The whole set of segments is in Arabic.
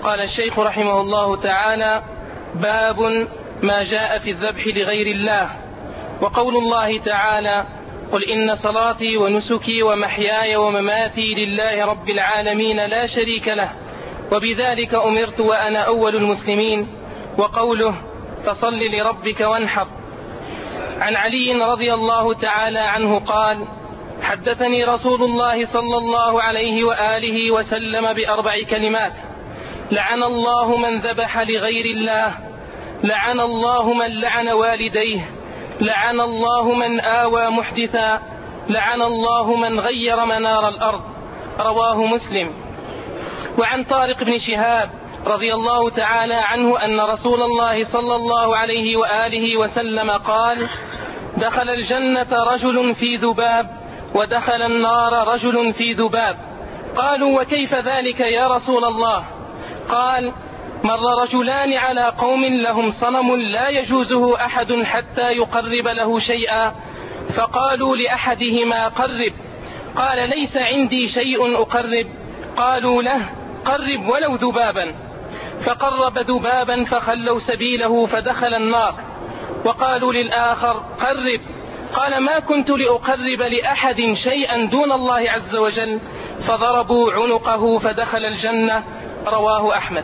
قال الشيخ رحمه الله تعالى: باب ما جاء في الذبح لغير الله. وقول الله تعالى: قل إن صلاتي ونسكي ومحياي ومماتي لله رب العالمين لا شريك له وبذلك أمرت وأنا أول المسلمين. وقوله: فصل لربك وانحر. عن علي رضي الله تعالى عنه قال: حدثني رسول الله صلى الله عليه وآله وسلم بأربع كلمات: لعن الله من ذبح لغير الله، لعن الله من لعن والديه، لعن الله من آوى محدثا، لعن الله من غير منار الأرض. رواه مسلم. وعن طارق بن شهاب رضي الله تعالى عنه أن رسول الله صلى الله عليه وآله وسلم قال: دخل الجنة رجل في ذباب ودخل النار رجل في ذباب. قالوا: وكيف ذلك يا رسول الله؟ قال: مر رجلان على قوم لهم صنم لا يجوزه أحد حتى يقرب له شيئا، فقالوا لأحدهما: قرب. قال: ليس عندي شيء أقرب. قالوا له: قرب ولو ذبابا. فقرب ذبابا فخلوا سبيله فدخل النار. وقالوا للآخر: قرب. قال: ما كنت لأقرب لأحد شيئا دون الله عز وجل. فضربوا عنقه فدخل الجنة. رواه أحمد.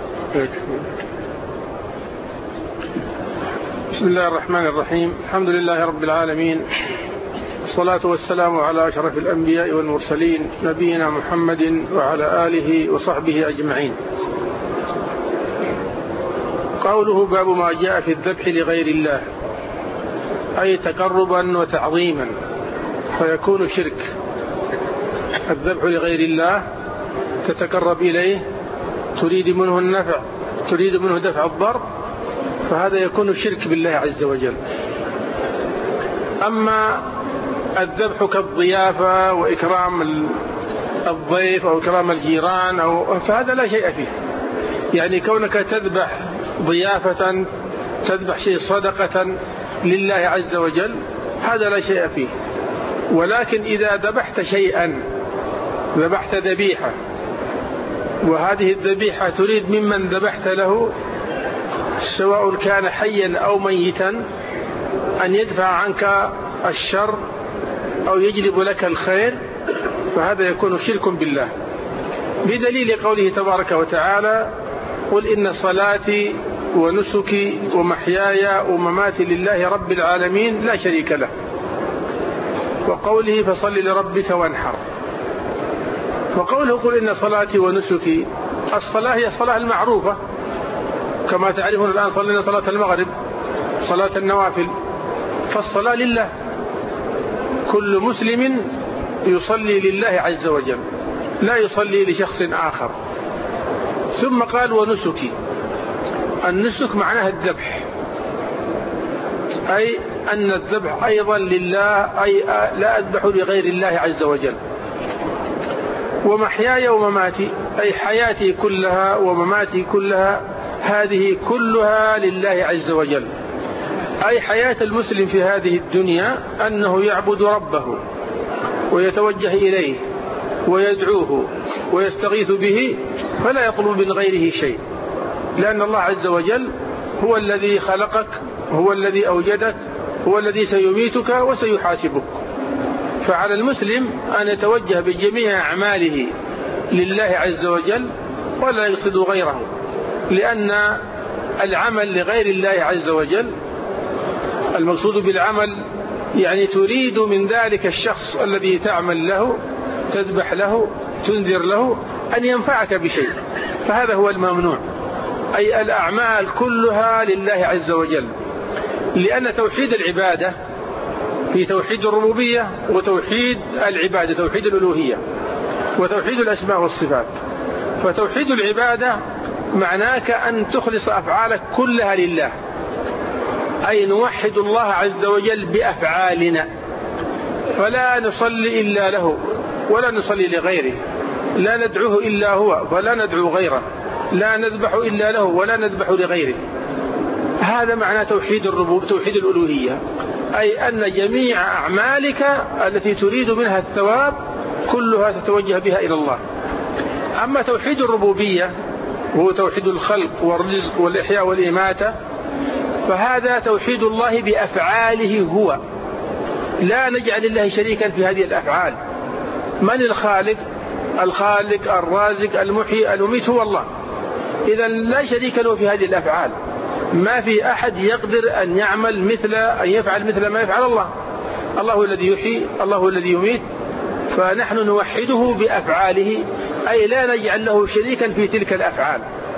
بسم الله الرحمن الرحيم. الحمد لله رب العالمين، والصلاة والسلام على أشرف الأنبياء والمرسلين نبينا محمد وعلى آله وصحبه أجمعين. قوله: باب ما جاء في الذبح لغير الله، أي تقربا وتعظيما فيكون شرك. الذبح لغير الله تتقرب إليه، تريد منه النفع، تريد منه دفع الضر، فهذا يكون شرك بالله عز وجل. أما الذبح كالضيافة وإكرام الضيف أو إكرام الجيران فهذا لا شيء فيه. يعني كونك تذبح ضيافة، تذبح شيء صدقة لله عز وجل، هذا لا شيء فيه. ولكن إذا ذبحت شيئا، ذبحت ذبيحة، وهذه الذبيحة تريد ممن ذبحت له سواء كان حيا أو ميتا أن يدفع عنك الشر أو يجلب لك الخير، فهذا يكون شرك بالله، بدليل قوله تبارك وتعالى: قل إن صلاتي ونسكي ومحياي ومماتي لله رب العالمين لا شريك له. وقوله: فصل لربك وانحر. وقوله: قل إن صلاتي ونسكي، الصلاة هي الصلاة المعروفة كما تعرفون الآن، صلينا صلاة المغرب، صلاة النوافل، فالصلاة لله، كل مسلم يصلي لله عز وجل، لا يصلي لشخص آخر. ثم قال: ونسكي. النسك معناه الذبح، أي أن الذبح أيضا لله، أي لا أذبح لغير الله عز وجل. ومحياي ومماتي، أي حياتي كلها ومماتي كلها، هذه كلها لله عز وجل. أي حياة المسلم في هذه الدنيا أنه يعبد ربه ويتوجه إليه ويدعوه ويستغيث به، فلا يطلب من غيره شيء، لأن الله عز وجل هو الذي خلقك، هو الذي أوجدك، هو الذي سيميتك وسيحاسبك. فعلى المسلم أن يتوجه بجميع أعماله لله عز وجل ولا يقصد غيره، لأن العمل لغير الله عز وجل، المقصود بالعمل يعني تريد من ذلك الشخص الذي تعمل له، تذبح له، تنذر له، أن ينفعك بشيء، فهذا هو الممنوع. أي الأعمال كلها لله عز وجل، لأن توحيد العبادة في توحيد الربوبية وتوحيد العبادة، توحيد الألوهية وتوحيد الأسماء والصفات. فتوحيد العبادة معناك أن تخلص أفعالك كلها لله، أي نوحد الله عز وجل بأفعالنا، فلا نصلي إلا له ولا نصلي لغيره، لا ندعوه إلا هو ولا ندعو غيره، لا نذبح إلا له ولا نذبح لغيره. هذا معنى توحيد الربوبية، توحيد الألوهية، أي أن جميع أعمالك التي تريد منها الثواب كلها تتوجه بها إلى الله. أما توحيد الربوبية وهو توحيد الخلق والرزق والإحياء والإماتة، فهذا توحيد الله بأفعاله هو، لا نجعل الله شريكا في هذه الأفعال. من الخالق؟ الخالق الرازق المحيي المميت هو الله، إذا لا شريك له في هذه الأفعال. ما في أحد يقدر أن يفعل مثل ما يفعل الله. الله الذي يحيي، الله الذي يميت، فنحن نوحده بأفعاله، أي لا نجعل له شريكا في تلك الأفعال.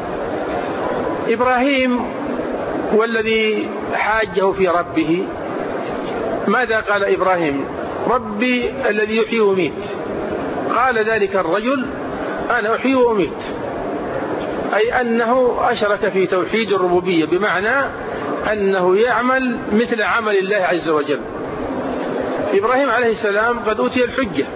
إبراهيم والذي حاجه في ربه، ماذا قال إبراهيم؟ ربي الذي يحيي ويميت. قال ذلك الرجل أنا أحيي وأميت، أي أنه أشرك في توحيد الربوبية، بمعنى أنه يعمل مثل عمل الله عز وجل. إبراهيم عليه السلام قد أوتي الحجة،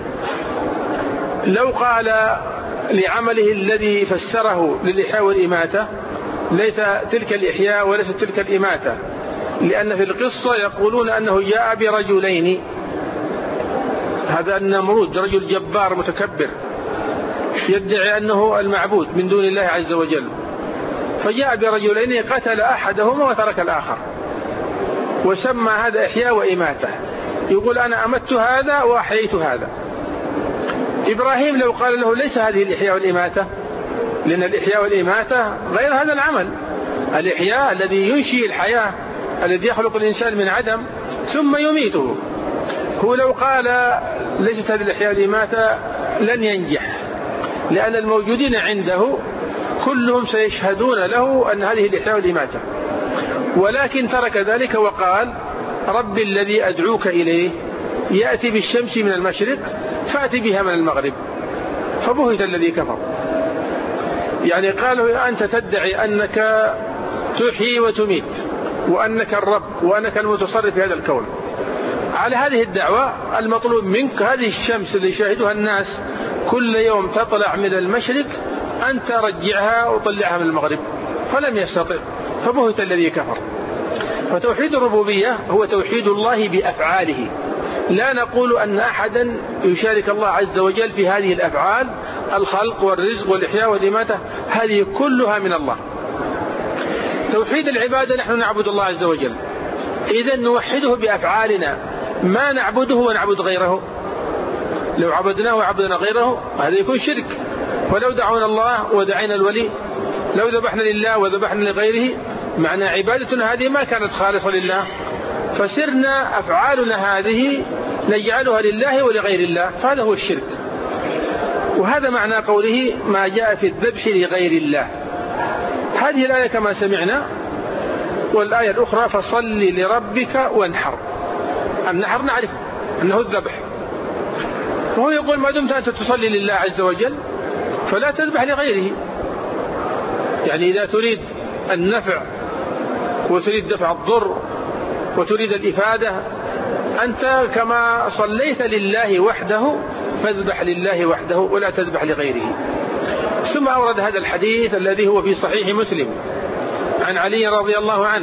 لو قال لعمله الذي فسره للإحياء والإماتة ليس تلك الإحياء وليس تلك الإماتة، لأن في القصة يقولون أنه جاء برجلين، هذا النمرود رجل جبار متكبر يدعي أنه المعبود من دون الله عز وجل، فجاء برجلين قتل أحدهما وترك الآخر، وسمى هذا إحياء وإماتة، يقول أنا أمت هذا وأحييت هذا. إبراهيم لو قال له ليس هذه الإحياء والإماتة، لأن الإحياء والإماتة غير هذا العمل. الإحياء الذي ينشئ الحياة، الذي يخلق الإنسان من عدم ثم يميته. هو لو قال ليست هذه الإحياء والإماتة لن ينجح، لأن الموجودين عنده كلهم سيشهدون له أن هذه الإحياء والإماتة، ولكن ترك ذلك وقال ربي الذي أدعوك إليه يأتي بالشمس من المشرق فأتي بها من المغرب، فبهت الذي كفر. يعني قالوا أنت تدعي أنك تحيي وتميت وأنك الرب وأنك المتصرف في هذا الكون. على هذه الدعوة المطلوب منك هذه الشمس اللي يشاهدها الناس كل يوم تطلع من المشرق أن ترجعها وطلعها من المغرب، فلم يستطع، فبهت الذي كفر. فتوحيد الربوبية هو توحيد الله بأفعاله، لا نقول أن أحدا يشارك الله عز وجل في هذه الأفعال، الخلق والرزق والإحياء والإماتة هذه كلها من الله. توحيد العبادة نحن نعبد الله عز وجل، إذا نوحده بأفعالنا، ما نعبده ونعبد غيره. لو عبدناه وعبدنا غيره هذا يكون شرك. ولو دعونا الله ودعينا الولي، لو ذبحنا لله وذبحنا لغيره، معنى عبادتنا هذه ما كانت خالصة لله، فسرنا أفعالنا هذه نجعلها لله ولغير الله، فهذا هو الشرك. وهذا معنى قوله ما جاء في الذبح لغير الله. هذه الآية كما سمعنا، والآية الأخرى فصل لربك وانحر. النحر نعرف أنه الذبح، وهو يقول ما دمت أنت تصلي لله عز وجل فلا تذبح لغيره. يعني إذا تريد النفع وتريد دفع الضر وتريد الإفادة، أنت كما صليت لله وحده فاذبح لله وحده ولا تذبح لغيره. ثم أورد هذا الحديث الذي هو في صحيح مسلم عن علي رضي الله عنه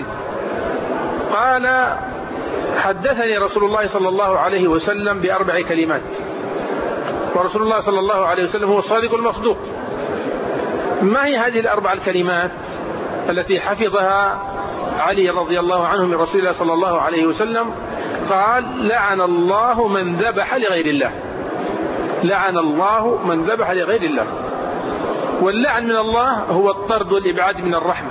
قال حدثني رسول الله صلى الله عليه وسلم ب4 كلمات، ورسول الله صلى الله عليه وسلم هو الصادق المصدوق. ما هي هذه ال4 الكلمات التي حفظها علي رضي الله عنه من رسول الله صلى الله عليه وسلم؟ قال لعن الله من ذبح لغير الله. لعن الله من ذبح لغير الله. واللعن من الله هو الطرد والإبعاد من الرحمة،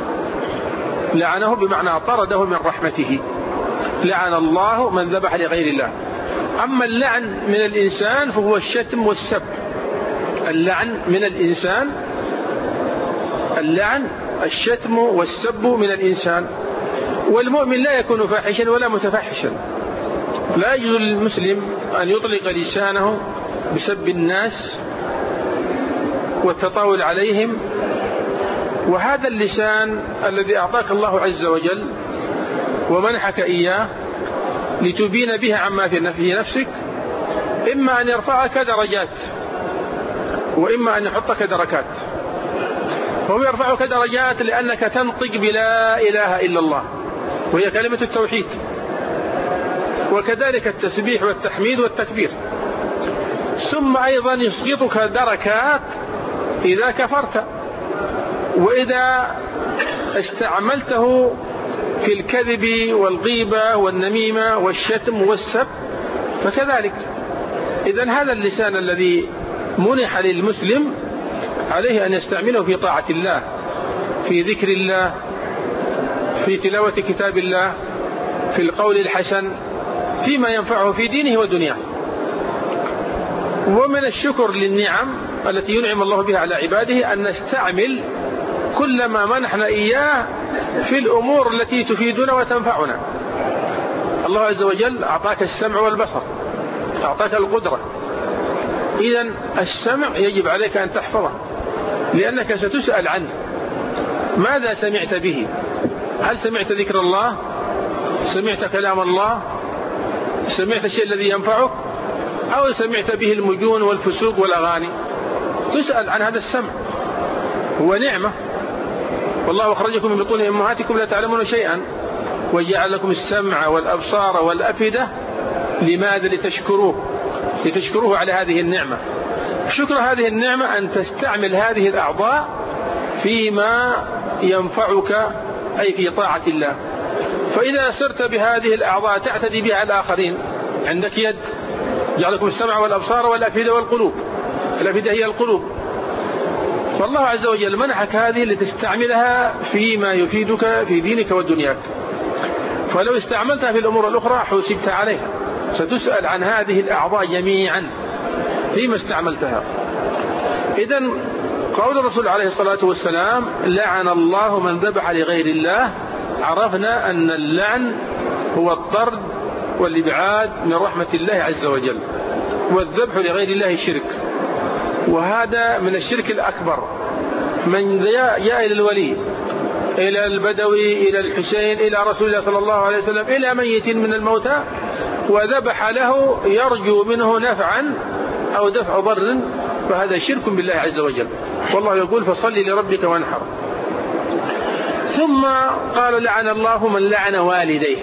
لعنه بمعنى طرده من رحمته. لعن الله من ذبح لغير الله. أما اللعن من الإنسان فهو الشتم والسب. اللعن من الإنسان، اللعن الشتم والسب من الإنسان. والمؤمن لا يكون فاحشا ولا متفحشا، لا يجوز للمسلم أن يطلق لسانه بسب الناس والتطاول عليهم. وهذا اللسان الذي أعطاك الله عز وجل ومنحك إياه لتبين به عما في نفسك، إما أن يرفعك درجات وإما أن يحطك دركات. فهو يرفعك درجات لأنك تنطق بلا إله إلا الله وهي كلمة التوحيد، وكذلك التسبيح والتحميد والتكبير. ثم أيضا يسقطك دركات إذا كفرت، وإذا استعملته في الكذب والغيبة والنميمة والشتم والسب فكذلك. إذن هذا اللسان الذي منح للمسلم عليه أن يستعمله في طاعة الله، في ذكر الله، في تلاوة كتاب الله، في القول الحسن، فيما ينفعه في دينه ودنياه. ومن الشكر للنعم التي ينعم الله بها على عباده أن نستعمل كل ما منحنا إياه في الأمور التي تفيدنا وتنفعنا. الله عز وجل أعطاك السمع والبصر، أعطاك القدرة، إذن السمع يجب عليك أن تحفظه لأنك ستسأل عنه. ماذا سمعت به؟ هل سمعت ذكر الله؟ سمعت كلام الله؟ سمعت الشيء الذي ينفعك؟ أو سمعت به المجون والفسوق والأغاني؟ تسأل عن هذا السمع، هو نعمة، والله أخرجكم من بطون أمهاتكم لا تعلمون شيئا وجعل لكم السمع والأبصار والأفئدة. لماذا؟ لتشكروه على هذه النعمة. شكر هذه النعمة أن تستعمل هذه الأعضاء فيما ينفعك، أي في طاعة الله. فإذا سرت بهذه الأعضاء تعتدي بها الآخرين، عندك يد، جعلكم السمع والأبصار والأفئدة والقلوب. الأفئدة هي القلوب. فالله عز وجل منحك هذه لتستعملها فيما يفيدك في دينك ودنياك. فلو استعملتها في الأمور الأخرى حسبت عليها، ستسأل عن هذه الأعضاء جميعا فيما استعملتها. إذن قول الرسول عليه الصلاة والسلام لعن الله من ذبح لغير الله، عرفنا أن اللعن هو الطرد والإبعاد من رحمة الله عز وجل، والذبح لغير الله الشرك، وهذا من الشرك الأكبر. من جاء إلى الولي، إلى البدوي، إلى الحسين، إلى رسول الله صلى الله عليه وسلم، إلى ميت من الموتى وذبح له يرجو منه نفعا أو دفع ضر، فهذا شرك بالله عز وجل. والله يقول فصل لربك وانحر. ثم قال لعن الله من لعن والديه.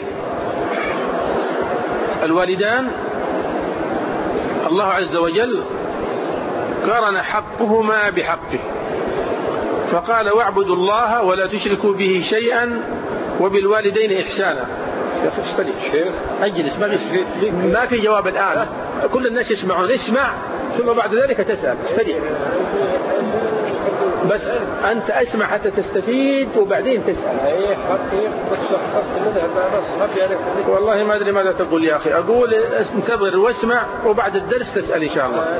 الوالدان الله عز وجل قارن حقهما بحقه، فقال واعبدوا الله ولا تشركوا به شيئا وبالوالدين إحسانا. يا أخي استريح شيخ، أجلس، ما في جواب الآن، كل الناس يسمعون، اسمع ثم بعد ذلك تسأل. استريح بس، أنت أسمع حتى تستفيد وبعدين تسأل. والله ما أدري ماذا تقول يا أخي. أقول انتظر واسمع وبعد الدرس تسأل إن شاء الله.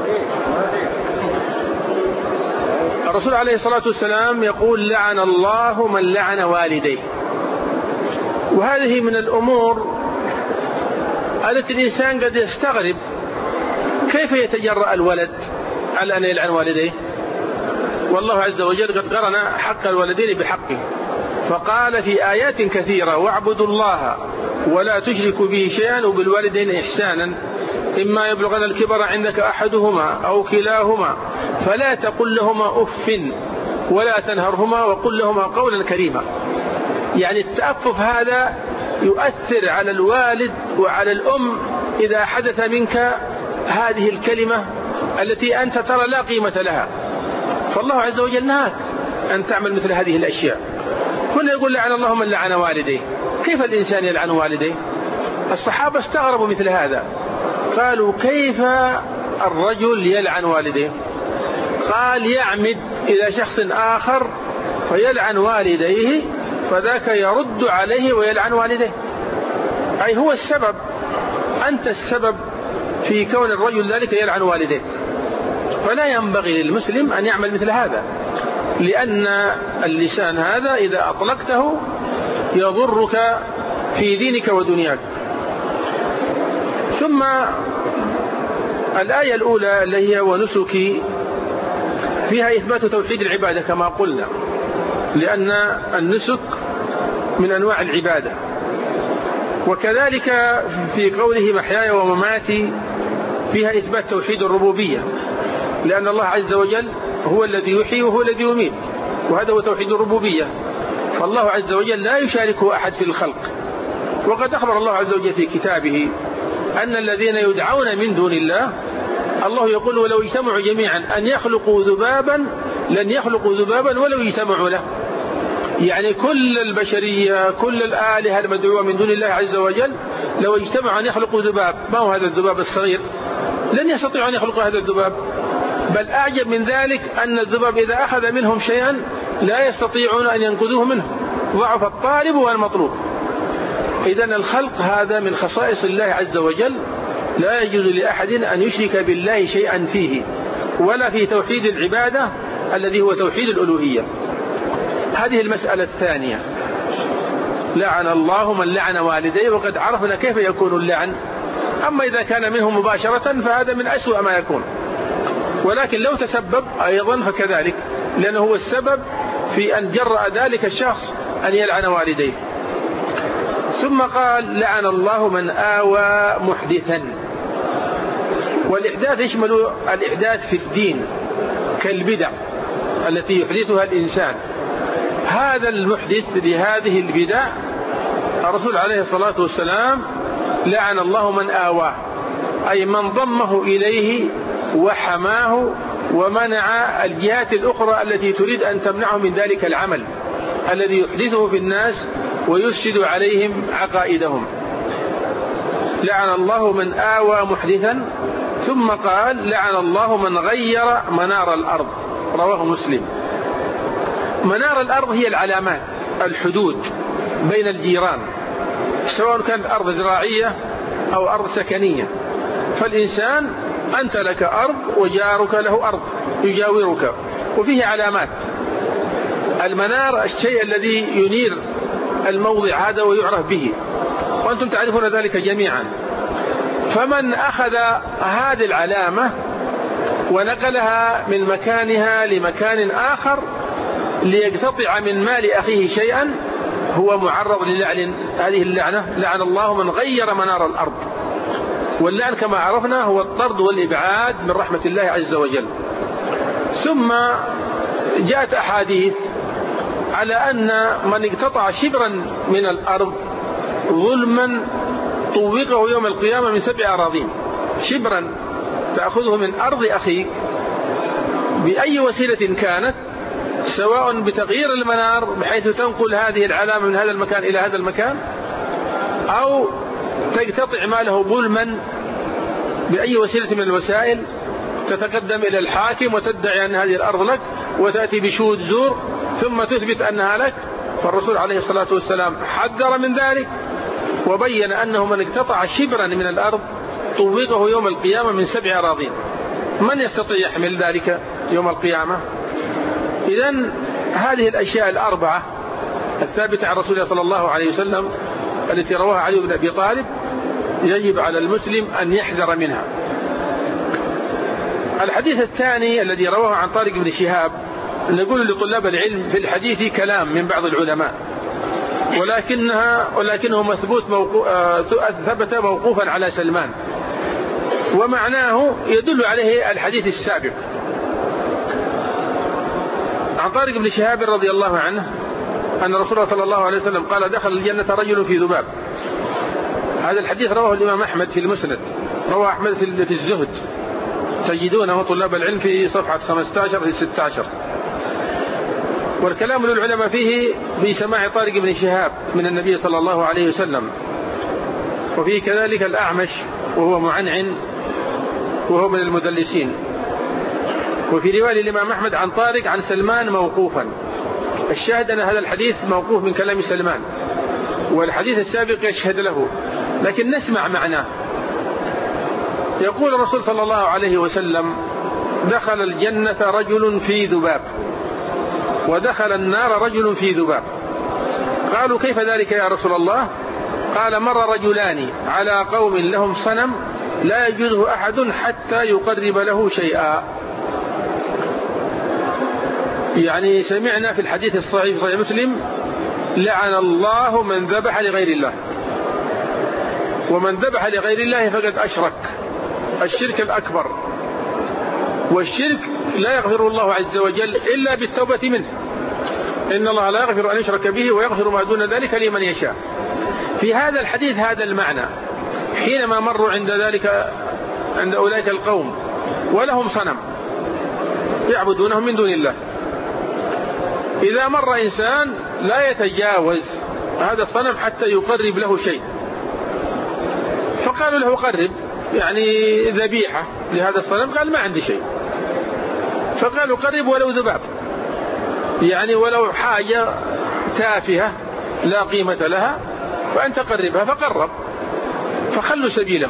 الرسول عليه الصلاة والسلام يقول لعن الله من لعن والديه. وهذه من الأمور التي الإنسان قد يستغرب كيف يتجرأ الولد على أن يلعن والديه، والله عز وجل قد قرن حق الولدين بحقه، فقال في آيات كثيرة واعبدوا الله ولا تشركوا به شيئا وبالوالدين إحسانا إما يبلغن الكبر عندك أحدهما أو كلاهما فلا تقل لهما أف ولا تنهرهما وقل لهما قولا كريما. يعني التأفف هذا يؤثر على الوالد وعلى الأم إذا حدث منك هذه الكلمة التي أنت ترى لا قيمة لها، فالله عز وجل نهاك أن تعمل مثل هذه الأشياء. هنا يقول لعن الله من لعن والديه. كيف الإنسان يلعن والديه؟ الصحابة استغربوا مثل هذا، قالوا كيف الرجل يلعن والديه؟ قال يعمد إلى شخص آخر فيلعن والديه فذاك يرد عليه ويلعن والديه، أي هو السبب، أنت السبب في كون الرجل ذلك يلعن والديه. فلا ينبغي للمسلم أن يعمل مثل هذا، لأن اللسان هذا إذا أطلقته يضرك في دينك ودنياك. ثم الآية الأولى اللي هي ونسكي فيها إثبات توحيد العبادة كما قلنا، لأن النسك من أنواع العبادة. وكذلك في قوله محياي ومماتي فيها إثبات توحيد الربوبية، لأن الله عز وجل هو الذي يحيي وهو الذي يميت، وهذا هو توحيد الربوبية. فالله عز وجل لا يشاركه أحد في الخلق. وقد أخبر الله عز وجل في كتابه أن الذين يدعون من دون الله، الله يقول ولو اجتمعوا جميعا أن يخلقوا ذبابا لن يخلقوا ذبابا ولو اجتمعوا له. يعني كل البشرية كل الآلهة المدعوة من دون الله عز وجل لو اجتمعوا أن يخلقوا ذباب، ما هو هذا الذباب الصغير، لن يستطيعوا أن يخلقوا هذا الذباب. بل أعجب من ذلك أن الذباب إذا أخذ منهم شيئا لا يستطيعون أن ينقذوه منه، ضعف الطالب والمطلوب. إذن الخلق هذا من خصائص الله عز وجل، لا يجوز لأحد أن يشرك بالله شيئا فيه، ولا في توحيد العبادة الذي هو توحيد الألوهية. هذه المسألة الثانية. لعن الله من لعن والديه، وقد عرفنا كيف يكون اللعن. أما إذا كان منه مباشرة فهذا من أسوأ ما يكون، ولكن لو تسبب أيضا فكذلك، لأنه هو السبب في أن جرأ ذلك الشخص أن يلعن والديه. ثم قال لعن الله من آوى محدثا. والإحداث يشمل الإحداث في الدين كالبدع التي يحدثها الإنسان. هذا المحدث لهذه البدع الرسول عليه الصلاة والسلام لعن الله من آواه، أي من ضمه إليه وحماه ومنع الجهات الأخرى التي تريد أن تمنعه من ذلك العمل الذي يحدثه في الناس ويفسد عليهم عقائدهم. لعن الله من آوى محدثا. ثم قال لعن الله من غير منار الأرض، رواه مسلم. منار الأرض هي العلامات، الحدود بين الجيران، سواء كانت أرض زراعية أو أرض سكنية. فالإنسان أنت لك أرض وجارك له أرض يجاورك، وفيه علامات. المنار الشيء الذي ينير الموضع هذا ويعرف به، وأنتم تعرفون ذلك جميعا. فمن أخذ هذه العلامة ونقلها من مكانها لمكان آخر ليقتطع من مال أخيه شيئا هو معرض للعن. هذه اللعنة لعن الله من غير منار الأرض. واللعن كما عرفنا هو الطرد والإبعاد من رحمة الله عز وجل. ثم جاءت أحاديث على أن من اقتطع شبرا من الأرض ظلما طوقه يوم القيامة من 7 أراضين. شبرا تأخذه من أرض أخيك بأي وسيلة كانت، سواء بتغيير المنار بحيث تنقل هذه العلامة من هذا المكان إلى هذا المكان، أو تقتطع ماله ظلما بأي وسيلة من الوسائل، تتقدم إلى الحاكم وتدعي أن هذه الأرض لك وتأتي بشهود زور ثم تثبت أنها لك. فالرسول عليه الصلاة والسلام حذر من ذلك وبين أنه من اقتطع شبرا من الأرض طوقه يوم القيامة من 7 أراضين. من يستطيع يحمل ذلك يوم القيامة؟ إذن هذه الأشياء الأربعة الثابتة عن رسول الله صلى الله عليه وسلم التي رواها علي بن أبي طالب يجب على المسلم أن يحذر منها. الحديث الثاني الذي رواه عن طارق بن شهاب، نقول لطلاب العلم في الحديث كلام من بعض العلماء، ولكنه ثبت موقوفا على سلمان، ومعناه يدل عليه الحديث السابق. عن طارق بن شهاب رضي الله عنه أن رسول الله صلى الله عليه وسلم قال دخل الجنة رجل في ذباب. هذا الحديث رواه الإمام أحمد في المسند، رواه أحمد في الزهد، تجدونه طلاب العلم في صفحة 15 في 16. والكلام للعلماء فيه في سماع طارق بن شهاب من النبي صلى الله عليه وسلم، وفيه كذلك الأعمش وهو معنعن وهو من المدلسين. وفي رواية الإمام أحمد عن طارق عن سلمان موقوفا. الشاهد أن هذا الحديث موقوف من كلام سلمان، والحديث السابق يشهد له، لكن نسمع معناه. يقول الرسول صلى الله عليه وسلم دخل الجنة رجل في ذباب، ودخل النار رجل في ذباب. قالوا كيف ذلك يا رسول الله؟ قال مر رجلان على قوم لهم صنم لا يجوزه أحد حتى يقرب له شيئا. يعني سمعنا في الحديث الصحيح صحيح مسلم لعن الله من ذبح لغير الله، ومن ذبح لغير الله فقد أشرك الشرك الأكبر. والشرك لا يغفر الله عز وجل إلا بالتوبة منه، إن الله لا يغفر أن يشرك به ويغفر ما دون ذلك لمن يشاء. في هذا الحديث هذا المعنى، حينما مروا عند أولئك القوم ولهم صنم يعبدونهم من دون الله، إذا مر إنسان لا يتجاوز هذا الصنم حتى يقرب له شيء، فقالوا له قرب يعني ذبيحة لهذا الصنم، قال ما عندي شيء. فقالوا قرب ولو ذباب، يعني ولو حاجة تافهة لا قيمة لها فأنت قربها، فقرب، فخلوا سبيله.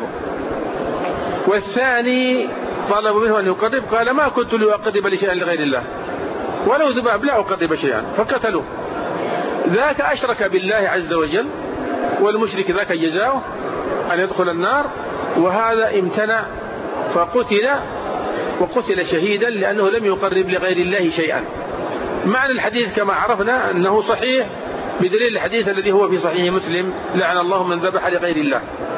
والثاني طلبوا منه أن يقرب، قال ما كنت لأقرب لشيء لغير الله، ولو ذباب لا أقرب شيئا، فقتلوه. ذاك أشرك بالله عز وجل، والمشرك ذاك جزاؤه أن يدخل النار، وهذا امتنع فقتل، وقتل شهيدا لأنه لم يقرب لغير الله شيئا. معنى الحديث كما عرفنا أنه صحيح بدليل الحديث الذي هو في صحيح مسلم: لعن الله من ذبح لغير الله.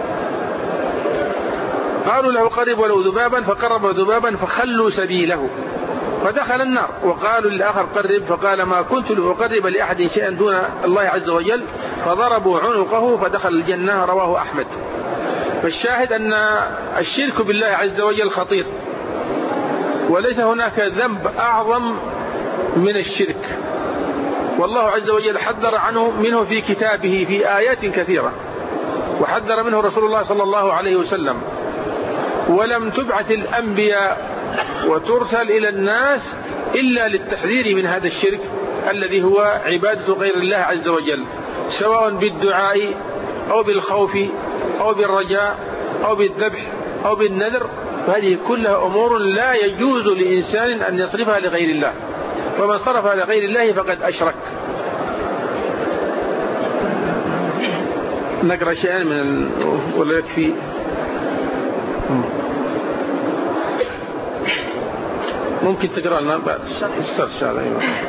قالوا له قرب ولو ذبابا، فقرب ذبابا فخلوا سبيله فدخل النار. وقالوا للآخر قرب، فقال ما كنت لأقرب لأحد شيئا دون الله عز وجل، فضربوا عنقه فدخل الجنة. رواه أحمد. فالشاهد أن الشرك بالله عز وجل خطير، وليس هناك ذنب أعظم من الشرك، والله عز وجل حذر منه في كتابه في آيات كثيرة، وحذر منه رسول الله صلى الله عليه وسلم. ولم تبعث الأنبياء وترسل إلى الناس إلا للتحذير من هذا الشرك الذي هو عبادة غير الله عز وجل، سواء بالدعاء أو بالخوف أو بالرجاء أو بالذبح أو بالنذر، فهذه كلها أمور لا يجوز لإنسان أن يصرفها لغير الله، ومن صرفها لغير الله فقد أشرك. نقرأ شيئا من ولا يكفي؟ ممكن تقرأ لنا بعد السرش على.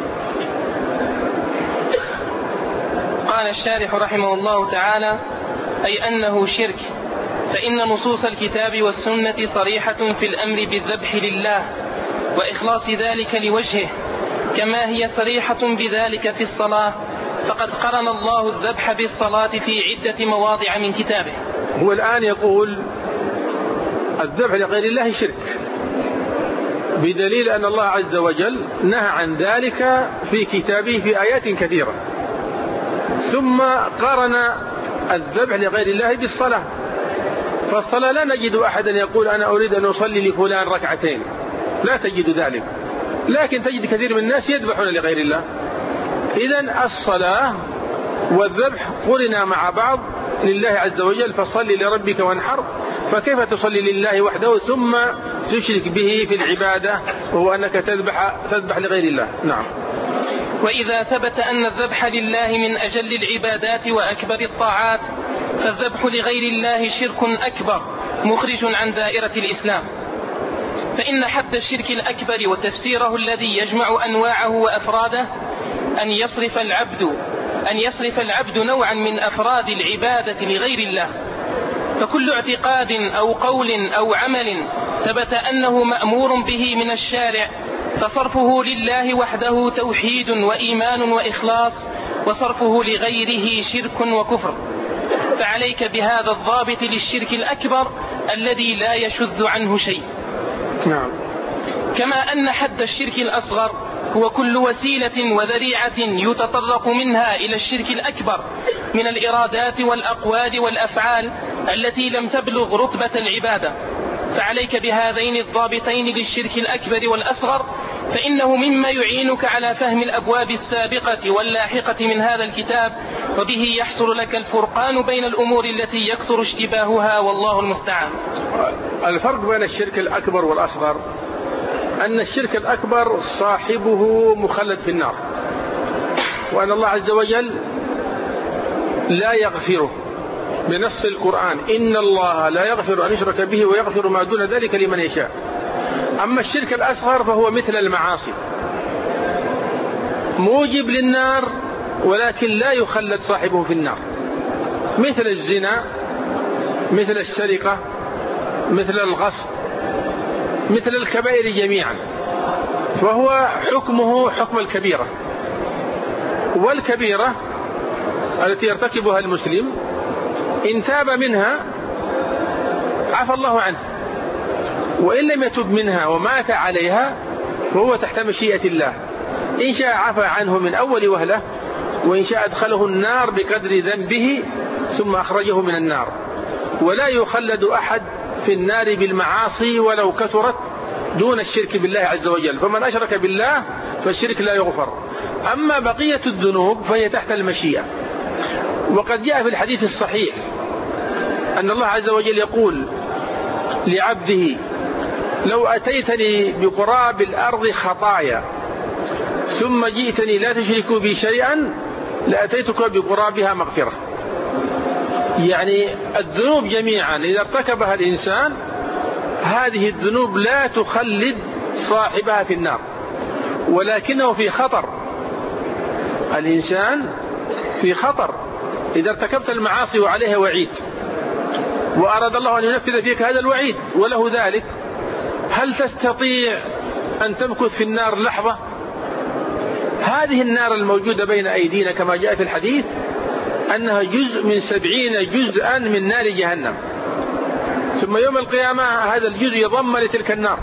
قال الشارح رحمه الله تعالى: أي أنه شرك، فإن نصوص الكتاب والسنة صريحة في الأمر بالذبح لله وإخلاص ذلك لوجهه، كما هي صريحة بذلك في الصلاة، فقد قرن الله الذبح بالصلاة في عدة مواضع من كتابه. هو الآن يقول الذبح لغير الله شرك، بدليل أن الله عز وجل نهى عن ذلك في كتابه في آيات كثيرة، ثم قارن الذبح لغير الله بالصلاة. فالصلاة لا نجد أحدا يقول أنا أريد أن أصلي لفلان ركعتين، لا تجد ذلك، لكن تجد كثير من الناس يذبحون لغير الله. إذن الصلاة والذبح قرنا مع بعض لله عز وجل، فصل لربك وانحر، فكيف تصلي لله وحده ثم تشرك به في العبادة وهو أنك تذبح لغير الله؟ نعم. وإذا ثبت أن الذبح لله من أجل العبادات وأكبر الطاعات، فالذبح لغير الله شرك أكبر مخرج عن دائرة الإسلام. فإن حد الشرك الأكبر وتفسيره الذي يجمع أنواعه وأفراده أن يصرف العبد نوعا من أفراد العبادة لغير الله، فكل اعتقاد أو قول أو عمل ثبت أنه مأمور به من الشارع فصرفه لله وحده توحيد وإيمان وإخلاص، وصرفه لغيره شرك وكفر. فعليك بهذا الضابط للشرك الأكبر الذي لا يشذ عنه شيء. نعم. كما أن حد الشرك الأصغر هو كل وسيلة وذريعة يتطرق منها إلى الشرك الأكبر من الإرادات والأقوال والأفعال التي لم تبلغ رتبة العبادة. فعليك بهذين الضابطين للشرك الأكبر والأصغر، فإنه مما يعينك على فهم الأبواب السابقة واللاحقة من هذا الكتاب، وبه يحصل لك الفرقان بين الأمور التي يكثر اشتباهها، والله المستعان. الفرق بين الشرك الأكبر والأصغر أن الشرك الأكبر صاحبه مخلد في النار، وأن الله عز وجل لا يغفره بنص القرآن: إن الله لا يغفر أن يشرك به ويغفر ما دون ذلك لمن يشاء. أما الشرك الأصغر فهو مثل المعاصي، موجب للنار ولكن لا يخلد صاحبه في النار، مثل الزنا، مثل السرقة، مثل الغصب، مثل الكبائر جميعا، فهو حكمه حكم الكبيرة. والكبيرة التي يرتكبها المسلم إن تاب منها عفى الله عنه، وإن لم يتب منها ومات عليها فهو تحت مشيئة الله. إن شاء عفى عنه من أول وهلة، وإن شاء أدخله النار بقدر ذنبه ثم أخرجه من النار. ولا يخلد أحد في النار بالمعاصي ولو كثرت دون الشرك بالله عز وجل، فمن أشرك بالله فالشرك لا يغفر. أما بقية الذنوب فهي تحت المشيئة. وقد جاء في الحديث الصحيح أن الله عز وجل يقول لعبده: لو أتيتني بقراب الأرض خطايا ثم جئتني لا تشرك بي شيئا لأتيتك بقرابها مغفرة. يعني الذنوب جميعا إذا ارتكبها الإنسان هذه الذنوب لا تخلد صاحبها في النار، ولكنه في خطر. الإنسان في خطر إذا ارتكبت المعاصي وعليها وعيد، وأراد الله أن ينفذ فيك هذا الوعيد وله ذلك، هل تستطيع أن تمكث في النار لحظة؟ هذه النار الموجودة بين أيدينا كما جاء في الحديث أنها جزء من 70 جزءا من نار جهنم، ثم يوم القيامة هذا الجزء يضم لتلك النار.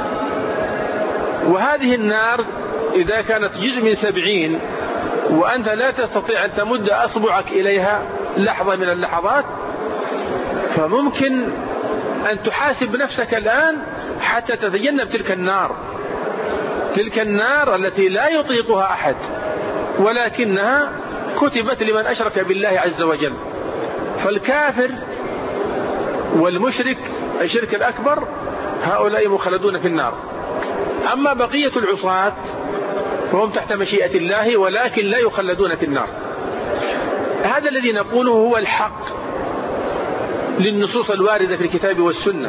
وهذه النار إذا كانت جزء من 70 وأنت لا تستطيع أن تمد أصبعك إليها لحظة من اللحظات، فممكن أن تحاسب نفسك الآن حتى تتجنب تلك النار، تلك النار التي لا يطيقها أحد، ولكنها كتبت لمن أشرك بالله عز وجل. فالكافر والمشرك الشرك الأكبر هؤلاء مخلدون في النار. أما بقية العصاة فهم تحت مشيئة الله ولكن لا يخلدون في النار. هذا الذي نقوله هو الحق للنصوص الواردة في الكتاب والسنة،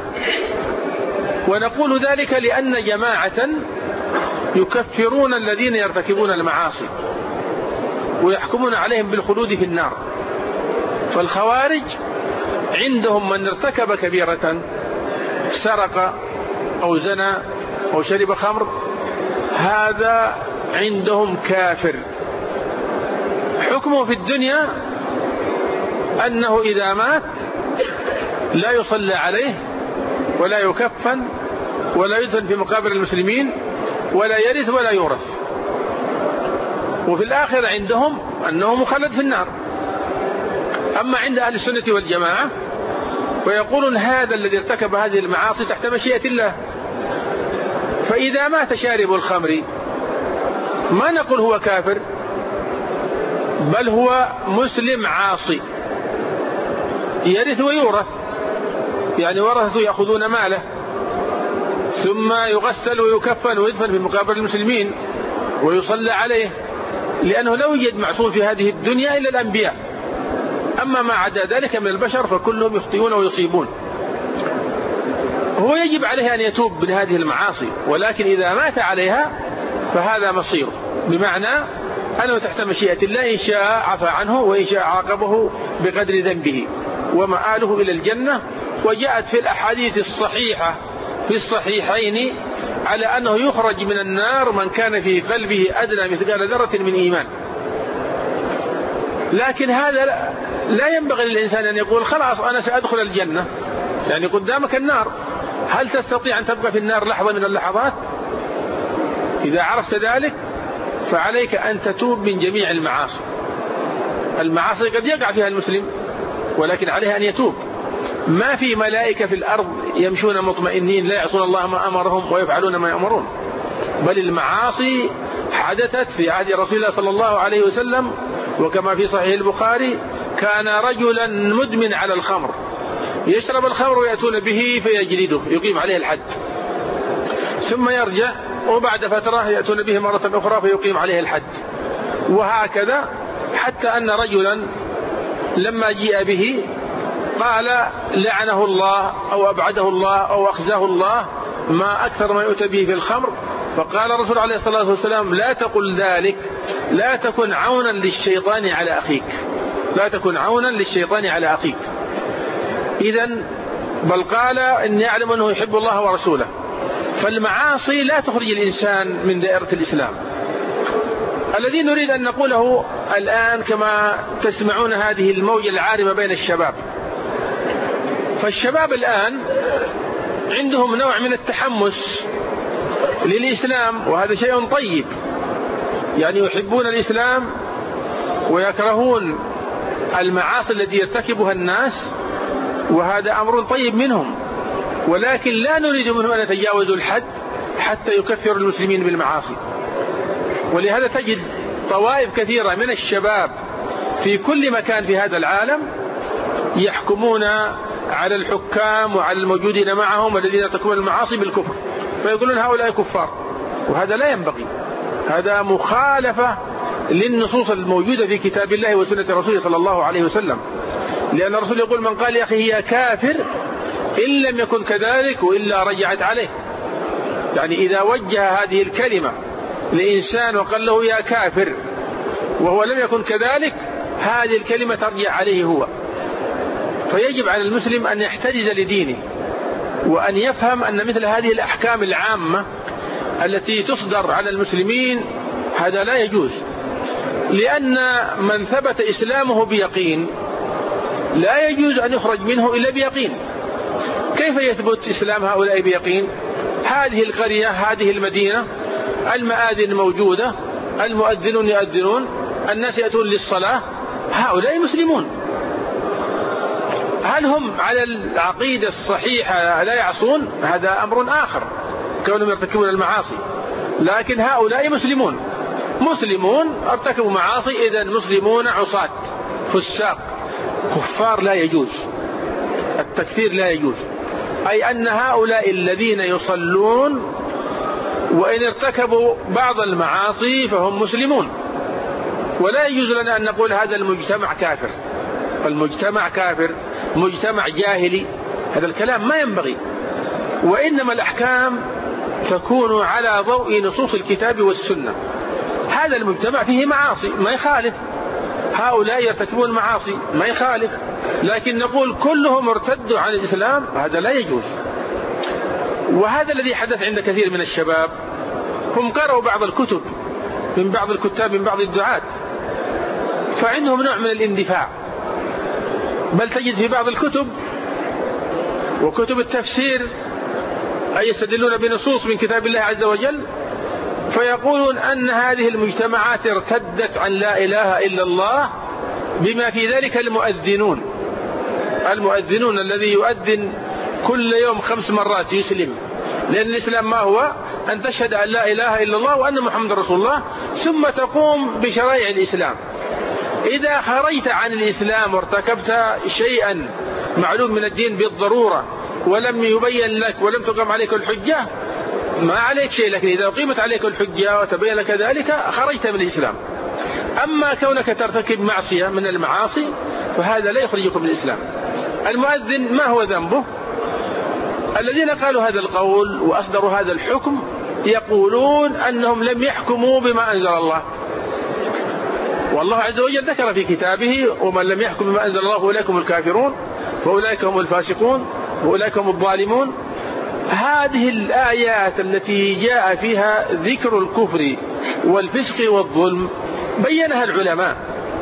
ونقول ذلك لأن جماعة يكفرون الذين يرتكبون المعاصي ويحكمون عليهم بالخلود في النار. فالخوارج عندهم من ارتكب كبيرة، سرق أو زنى أو شرب خمر، هذا عندهم كافر، حكمه في الدنيا أنه إذا مات لا يصلى عليه ولا يكفن ولا يدفن في مقابر المسلمين ولا يرث ولا يورث. وفي الآخرة عندهم أنه مخلد في النار. أما عند أهل السنة والجماعة ويقولون هذا الذي ارتكب هذه المعاصي تحت مشيئة الله، فإذا مات شارب الخمر ما نقول هو كافر، بل هو مسلم عاصي يرث ويورث، يعني ورثته يأخذون ماله ثم يغسل ويكفن ويدفن في مقابر المسلمين ويصلى عليه، لأنه لا يوجد معصوم في هذه الدنيا إلا الأنبياء. أما ما عدا ذلك من البشر فكلهم يخطئون ويصيبون. هو يجب عليه أن يتوب من هذه المعاصي، ولكن إذا مات عليها فهذا مصير، بمعنى أنه تحت مشيئة الله، إن شاء عفى عنه وإن شاء عاقبه بقدر ذنبه ومآله إلى الجنة. وجاءت في الأحاديث الصحيحة في الصحيحين على أنه يخرج من النار من كان في قلبه أدنى مثقال ذرة من إيمان. لكن هذا لا ينبغي للإنسان أن يقول خلاص أنا سأدخل الجنة، يعني قدامك النار، هل تستطيع أن تبقى في النار لحظة من اللحظات؟ إذا عرفت ذلك فعليك أن تتوب من جميع المعاصي. المعاصي قد يقع فيها المسلم ولكن عليه أن يتوب. ما في ملائكة في الأرض يمشون مطمئنين لا يعصون الله ما أمرهم ويفعلون ما يأمرون، بل المعاصي حدثت في عهد رسول الله صلى الله عليه وسلم. وكما في صحيح البخاري كان رجلا مدمن على الخمر يشرب الخمر ويأتون به فيجلده يقيم عليه الحد، ثم يرجع وبعد فترة يأتون به مرة أخرى فيقيم عليه الحد، وهكذا حتى أن رجلا لما جيء به قال لعنه الله أو أبعده الله أو أخزاه الله ما أكثر ما يؤتى به في الخمر. فقال الرسول عليه الصلاة والسلام لا تقل ذلك، لا تكن عونا للشيطان على أخيك، لا تكن عونا للشيطان على أخيك. إذن بل قال إن يعلم أنه يحب الله ورسوله. فالمعاصي لا تخرج الإنسان من دائرة الإسلام. الذي نريد أن نقوله الآن كما تسمعون هذه الموجة العارمة بين الشباب، فالشباب الآن عندهم نوع من التحمس للإسلام وهذا شيء طيب، يعني يحبون الإسلام ويكرهون المعاصي التي يرتكبها الناس، وهذا أمر طيب منهم، ولكن لا نريد منهم أن يتجاوزوا الحد حتى يكفروا المسلمين بالمعاصي. ولهذا تجد طوائف كثيرة من الشباب في كل مكان في هذا العالم يحكمون على الحكام وعلى الموجودين معهم الذين يرتكبون المعاصي بالكفر، فيقولون هؤلاء كفار، وهذا لا ينبغي. هذا مخالفة للنصوص الموجودة في كتاب الله وسنة رسوله صلى الله عليه وسلم، لأن الرسول يقول: من قال يا أخي هي كافر إن لم يكن كذلك وإلا رجعت عليه. يعني إذا وجه هذه الكلمة لإنسان وقال له يا كافر وهو لم يكن كذلك، هذه الكلمة ترجع عليه هو. فيجب على المسلم أن يحتجز لدينه، وأن يفهم أن مثل هذه الأحكام العامة التي تصدر على المسلمين هذا لا يجوز، لأن من ثبت إسلامه بيقين لا يجوز أن يخرج منه إلا بيقين. كيف يثبت إسلام هؤلاء بيقين؟ هذه القرية، هذه المدينة، المآذن موجودة، المؤذنون يؤذنون، الناس يأتون للصلاة، هؤلاء مسلمون. هل هم على العقيدة الصحيحة لا يعصون؟ هذا أمر آخر، كونهم يرتكبون المعاصي، لكن هؤلاء مسلمون ارتكبوا معاصي، إذن مسلمون عصاة فساق كفار، لا يجوز التكفير، لا يجوز. أي أن هؤلاء الذين يصلون وإن ارتكبوا بعض المعاصي فهم مسلمون، ولا يجوز لنا أن نقول هذا المجتمع كافر، المجتمع كافر، مجتمع جاهلي، هذا الكلام ما ينبغي. وإنما الأحكام تكون على ضوء نصوص الكتاب والسنة. هذا المجتمع فيه معاصي ما يخالف، هؤلاء يرتكبون معاصي ما يخالف، لكن نقول كلهم ارتدوا عن الإسلام، هذا لا يجوز. وهذا الذي حدث عند كثير من الشباب، هم قرأوا بعض الكتب من بعض الكتاب من بعض الدعاة، فعندهم نوع من الاندفاع، بل تجد في بعض الكتب وكتب التفسير أي يستدلون بنصوص من كتاب الله عز وجل، فيقولون أن هذه المجتمعات ارتدت عن لا إله إلا الله، بما في ذلك المؤذنون الذي يؤذن كل يوم 5 مرات يسلم، لأن الإسلام ما هو؟ أن تشهد أن لا إله إلا الله وأن محمد رسول الله، ثم تقوم بشرائع الإسلام. إذا خرجت عن الإسلام وارتكبت شيئا معلوم من الدين بالضرورة ولم يبين لك ولم تقم عليك الحجة، ما عليك شيء، لكن إذا قيمت عليك الحجة وتبين لك ذلك خرجت من الإسلام. أما كونك ترتكب معصية من المعاصي فهذا لا يخرجك من الإسلام. المؤذن ما هو ذنبه؟ الذين قالوا هذا القول وأصدروا هذا الحكم يقولون أنهم لم يحكموا بما أنزل الله، والله عز وجل ذكر في كتابه: ومن لم يحكم بما أنزل الله فأولئك هم الكافرون وأولئك هم الفاسقون وأولئك هم الظالمون. هذه الآيات التي جاء فيها ذكر الكفر والفسق والظلم بينها العلماء.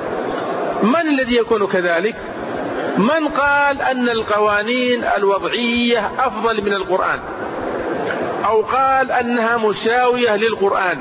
من الذي يكون كذلك؟ من قال أن القوانين الوضعية أفضل من القرآن، أو قال أنها مساوية للقرآن،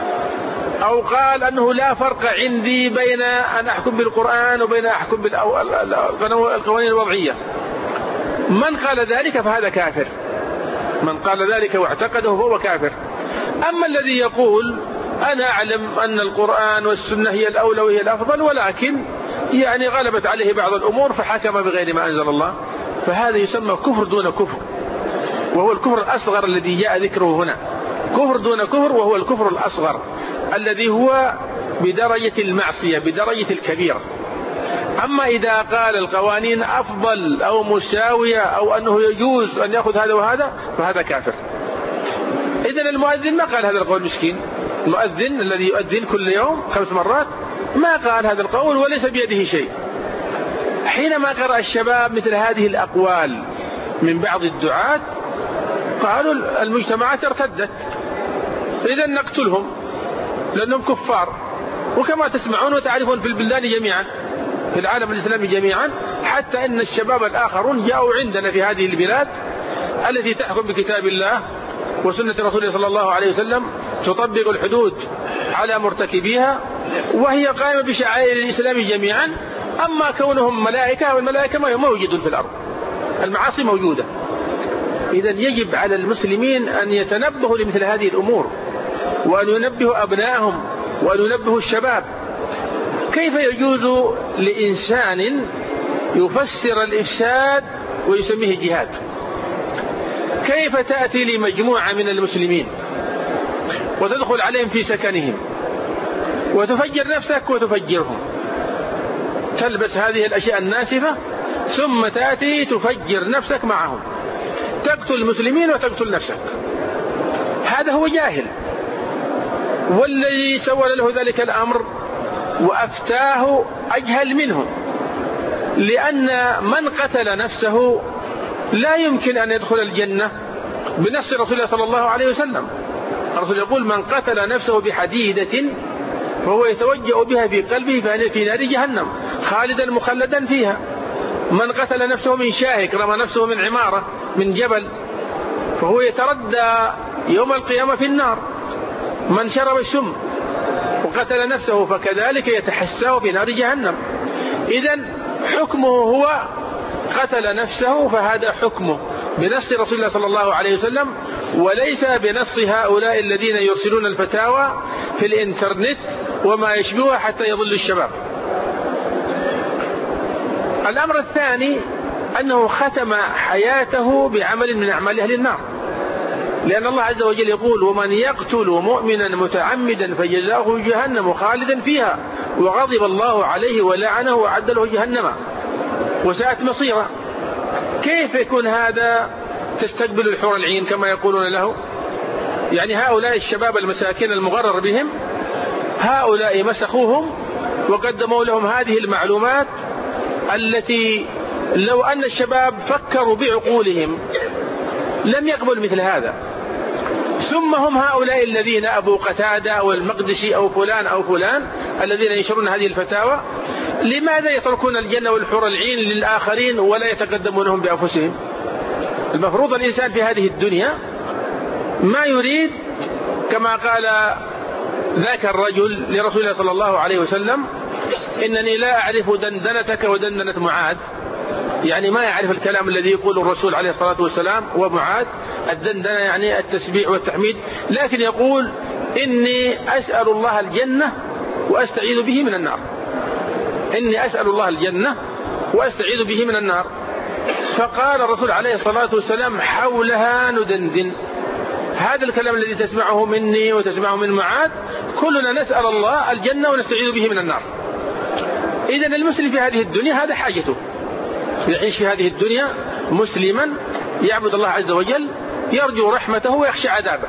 أو قال أنه لا فرق عندي بين أن أحكم بالقرآن وبين أحكم بالقوانين الوضعية. من قال ذلك فهذا كافر، من قال ذلك واعتقده فهو كافر. أما الذي يقول أنا أعلم أن القرآن والسنة هي الأولى وهي الأفضل، ولكن يعني غلبت عليه بعض الأمور فحكم بغير ما أنزل الله، فهذا يسمى كفر دون كفر، وهو الكفر الأصغر الذي جاء ذكره هنا. كفر دون كفر، وهو الكفر الأصغر الذي هو بدرجة المعصية، بدرجة الكبيرة. أما إذا قال القوانين أفضل أو مساوية أو أنه يجوز أن يأخذ هذا وهذا فهذا كافر. إذن المؤذن ما قال هذا القول مسكين، المؤذن الذي يؤذن كل يوم 5 مرات ما قال هذا القول وليس بيده شيء. حينما قرأ الشباب مثل هذه الأقوال من بعض الدعاة قالوا المجتمعات ارتدت، إذن نقتلهم لأنهم كفار. وكما تسمعون وتعرفون في البلدان جميعا، في العالم الإسلامي جميعا، حتى أن الشباب الآخرون جاءوا عندنا في هذه البلاد التي تحكم بكتاب الله وسنة رسوله صلى الله عليه وسلم تطبق الحدود على مرتكبيها وهي قائمة بشعائر الإسلام جميعا. أما كونهم ملائكة، والملائكة ما موجودون في الأرض، المعاصي موجودة. إذن يجب على المسلمين أن يتنبهوا لمثل هذه الأمور، وأن ينبهوا أبنائهم، وأن ينبهوا الشباب. كيف يجوز لإنسان يفسر الإفساد ويسميه جهاد؟ كيف تأتي لمجموعة من المسلمين وتدخل عليهم في سكنهم وتفجر نفسك وتفجرهم، تلبس هذه الأشياء الناسفة ثم تأتي تفجر نفسك معهم، تقتل المسلمين وتقتل نفسك؟ هذا هو جاهل. والذي سول له ذلك الأمر وأفتاه أجهل منه، لأن من قتل نفسه لا يمكن أن يدخل الجنة بنص رسول الله صلى الله عليه وسلم. الرسول يقول: من قتل نفسه بحديدة فهو يتوجأ بها في قلبه فهي في نار جهنم خالدا مخلدا فيها. من قتل نفسه من شاهق، رمى نفسه من عمارة من جبل، فهو يتردى يوم القيامة في النار. من شرب السم وقتل نفسه فكذلك يتحسى في نار جهنم. إذن حكمه هو قتل نفسه، فهذا حكمه بنص رسول الله صلى الله عليه وسلم، وليس بنص هؤلاء الذين يرسلون الفتاوى في الإنترنت وما يشبهها حتى يضل الشباب. الأمر الثاني أنه ختم حياته بعمل من أعمال أهل النار، لأن الله عز وجل يقول: ومن يقتل مؤمنا متعمدا فجزاؤه جهنم خالدا فيها وغضب الله عليه ولعنه وأعد له جهنم وساءت مصيرا. كيف يكون هذا تستقبل الحور العين كما يقولون له؟ يعني هؤلاء الشباب المساكين المغرر بهم، هؤلاء مسخوهم وقدموا لهم هذه المعلومات التي لو أن الشباب فكروا بعقولهم لم يقبل مثل هذا. ثم هم هؤلاء الذين أبو قتادة والمقدسي أو فلان أو فلان الذين ينشرون هذه الفتاوى، لماذا يتركون الجنة والحور العين للآخرين ولا يتقدمونهم بأنفسهم؟ المفروض الإنسان في هذه الدنيا ما يريد، كما قال ذاك الرجل لرسول الله صلى الله عليه وسلم: إنني لا أعرف دندنتك ودندنة معاذ. يعني ما يعرف الكلام الذي يقول الرسول عليه الصلاة والسلام ومعاذ. الدندنة يعني التسبيح والتحميد، لكن يقول: إني أسأل الله الجنة وأستعيذ به من النار. إني أسأل الله الجنة وأستعيذ به من النار. فقال الرسول عليه الصلاة والسلام: حولها ندندن. هذا الكلام الذي تسمعه مني وتسمعه من معاذ كلنا نسأل الله الجنة ونستعيذ به من النار. إذن المسلم في هذه الدنيا هذا حاجته، يعيش في هذه الدنيا مسلما يعبد الله عز وجل، يرجو رحمته ويخشى عذابه.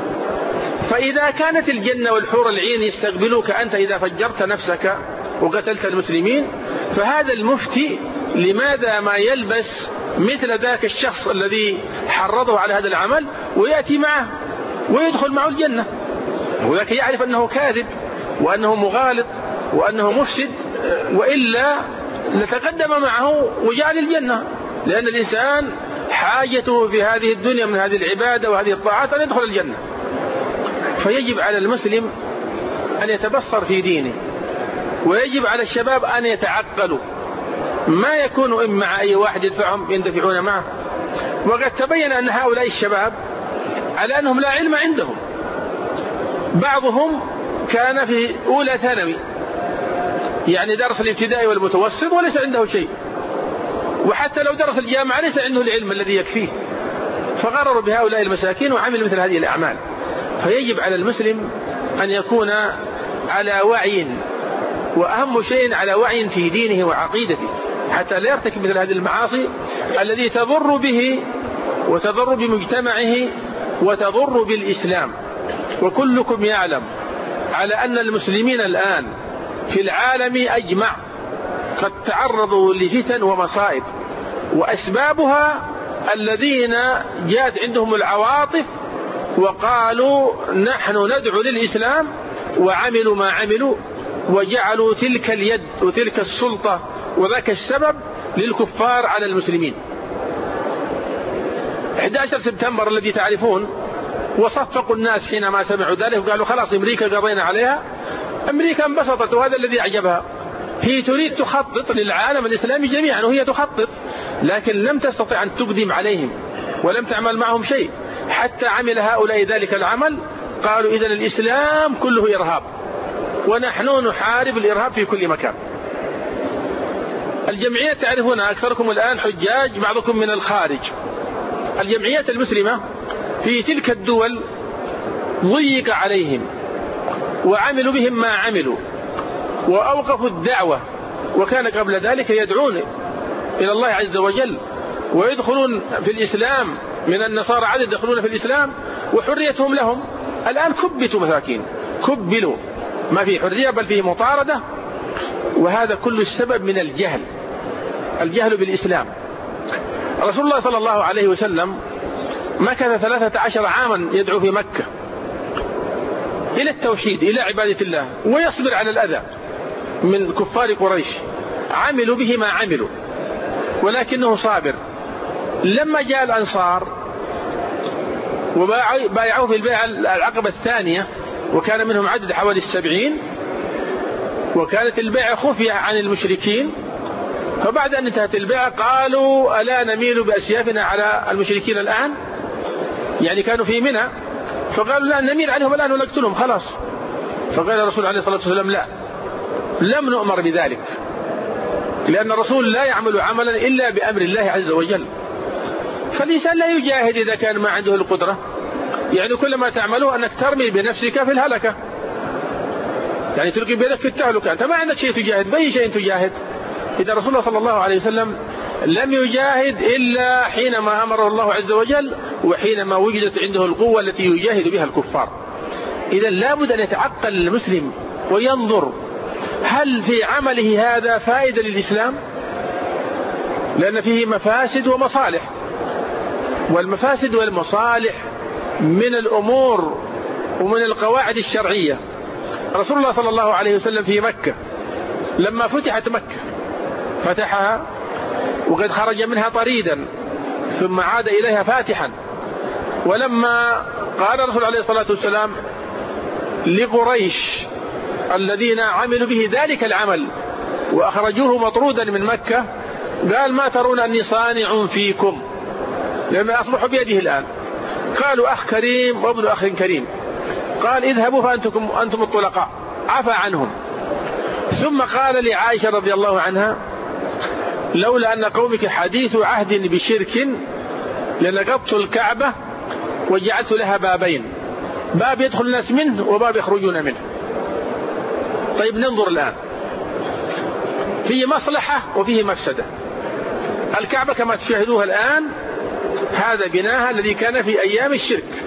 فإذا كانت الجنة والحور العين يستقبلوك أنت إذا فجرت نفسك وقتلت المسلمين، فهذا المفتي لماذا ما يلبس مثل ذاك الشخص الذي حرضه على هذا العمل ويأتي معه ويدخل معه الجنة؟ وذاك يعرف أنه كاذب وأنه مغالط وأنه مفسد، وإلا لتقدم معه وجاء للجنة. لأن الإنسان حاجته في هذه الدنيا من هذه العبادة وهذه الطاعات أن يدخل الجنة. فيجب على المسلم أن يتبصر في دينه، ويجب على الشباب أن يتعقلوا، ما يكون مع أي واحد يدفعهم يندفعون معه. وقد تبين أن هؤلاء الشباب على أنهم لا علم عندهم. بعضهم كان في أولى ثانوي، يعني درس الابتدائي والمتوسط وليس عنده شيء، وحتى لو درس الجامعة ليس عنده العلم الذي يكفيه، فغرروا بهؤلاء المساكين وعملوا مثل هذه الأعمال. فيجب على المسلم أن يكون على وعي، وأهم شيء على وعي في دينه وعقيدته، حتى لا يرتكب مثل هذه المعاصي التي تضر به وتضر بمجتمعه وتضر بالإسلام. وكلكم يعلم على أن المسلمين الآن في العالم أجمع قد تعرضوا لفتن ومصائب، وأسبابها الذين جاءت عندهم العواطف وقالوا نحن ندعو للإسلام، وعملوا ما عملوا وجعلوا تلك اليد وتلك السلطة وذاك السبب للكفار على المسلمين. 11 سبتمبر الذي تعرفون وصفقوا الناس حينما سمعوا ذلك وقالوا خلاص أمريكا قضينا عليها. أمريكا انبسطت وهذا الذي أعجبها. هي تريد تخطط للعالم الإسلامي جميعا وهي تخطط، لكن لم تستطع أن تقدم عليهم ولم تعمل معهم شيء. حتى عمل هؤلاء ذلك العمل، قالوا إذن الإسلام كله إرهاب ونحن نحارب الإرهاب في كل مكان. الجمعيات تعرفون أكثركم الآن حجاج بعضكم من الخارج. الجمعيات المسلمة في تلك الدول ضيق عليهم وعملوا بهم ما عملوا وأوقفوا الدعوة، وكان قبل ذلك يدعون إلى الله عز وجل ويدخلون في الإسلام. من النصارى عدد يدخلون في الإسلام وحريتهم لهم. الآن كبتوا مساكين، كبلوا، ما في حرية بل فيه مطاردة. وهذا كل السبب من الجهل بالإسلام. رسول الله صلى الله عليه وسلم مكث 13 عاما يدعو في مكة إلى التوحيد، إلى عبادة الله، ويصبر على الأذى من كفار قريش. عملوا به ما عملوا ولكنه صابر. لما جاء الأنصار وبايعوه في البيعة العقبة الثانية، وكان منهم عدد حوالي 70، وكانت البيعة خفية عن المشركين. فبعد أن انتهت البيعة قالوا ألا نميل بأسيافنا على المشركين الآن؟ يعني كانوا في منى، فقالوا لا نميل عليهم الآن ونقتلهم خلاص. فقال الرسول عليه الصلاة والسلام لا، لم نؤمر بذلك، لأن الرسول لا يعمل عملا إلا بأمر الله عز وجل. فالإنسان لا يجاهد إذا كان ما عنده القدرة. يعني كل ما تعمله أنك ترمي بنفسك في الهلكة، يعني تلقي بيدك في التهلكة. أنت ما عندك شيء تجاهد، بأي شيء تجاهد؟ إذا رسول الله صلى الله عليه وسلم لم يجاهد إلا حينما أمره الله عز وجل وحينما وجدت عنده القوة التي يجاهد بها الكفار. إذا لابد أن يتعقل المسلم وينظر هل في عمله هذا فائدة للإسلام؟ لأن فيه مفاسد ومصالح، والمفاسد والمصالح من الأمور ومن القواعد الشرعية. رسول الله صلى الله عليه وسلم في مكة لما فتحت مكة فتحها وقد خرج منها طريدا ثم عاد إليها فاتحا. ولما قال الرسول عليه الصلاة والسلام لقريش الذين عملوا به ذلك العمل وأخرجوه مطرودا من مكة، قال ما ترون أني صانع فيكم؟ لأن أصبحوا بيده الآن. قالوا أخ كريم وابن أخ كريم. قال اذهبوا فأنتم الطلقاء، عفى عنهم. ثم قال لعائشة رضي الله عنها لولا أن قومك حديث عهد بشرك لنقضت الكعبة وجعلت لها بابين، باب يدخل الناس منه وباب يخرجون منه. طيب ننظر الآن، فيه مصلحة وفيه مفسدة. الكعبة كما تشاهدوها الآن هذا بناها الذي كان في أيام الشرك،